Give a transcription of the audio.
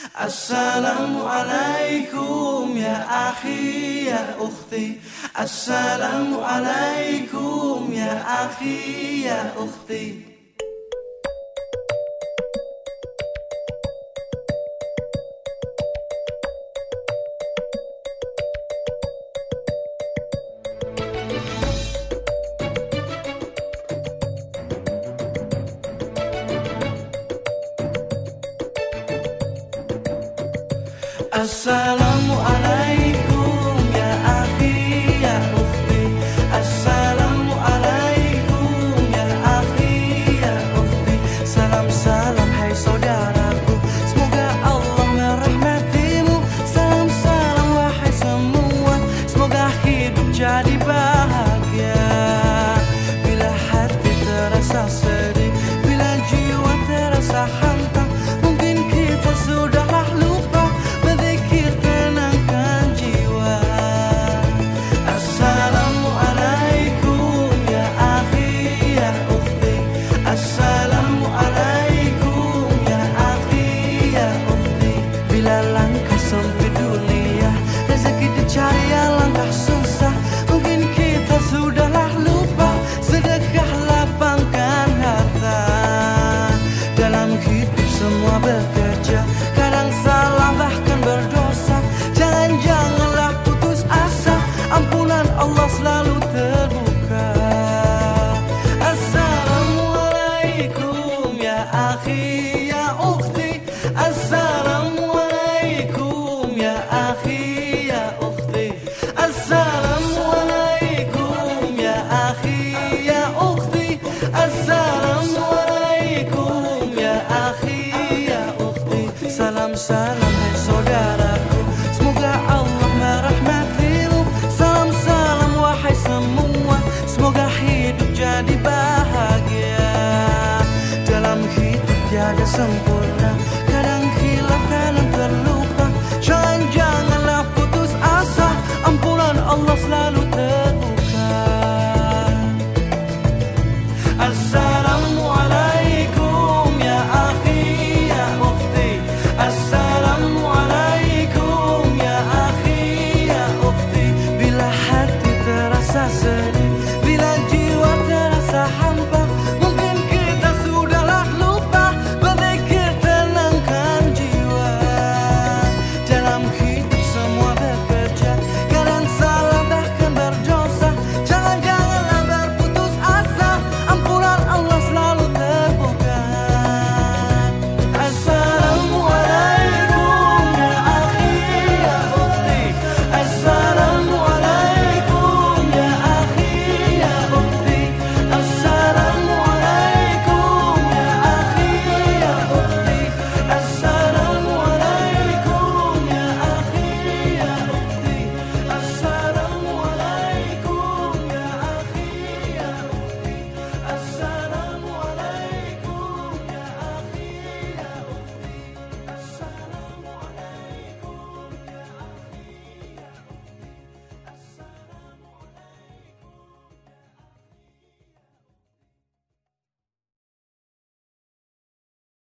Assalamualaikum ya akhi ya ukhti. Assalamualaikum ya akhi ya ukhti. Assalamualaikum ya akhi ya ukhti. Assalamualaikum ya akhi ya ukhti. Salam salam hai saudaraku, semoga Allah merahmatimu. Salam salam wahai semua, semoga hidup jadi bahagia. Bila hati terasa sedih, bila jiwa terasa hantam, mungkin kita sudahlah lupa berzikir tenangkan jiwa. Assalamualaikum ya akhi ya ukhti. Assalamualaikum ya akhi ya ukhti. Bila langkah sempit dunia, rezeki dicari yang langkah susah, mungkin kita sudahlah lupa sedekah lapangkan harta. Dalam hidup semua bekerja, kadang salah bahkan berdosa. Janganlah putus asa, ampunan Allah selalu terbuka. Assalamualaikum ya akhi ya ukhti. Assalamualaikum ya akhi ya ukhti. Assalamualaikum ya akhi ya ukhti. Assalamualaikum ya akhi ya ukhti. Salam salam hai saudaraku, semoga Allah merahmatimu. Salam salam wahai semua, semoga hidup jadi bahagia. Dalam hidup tiada sempurna,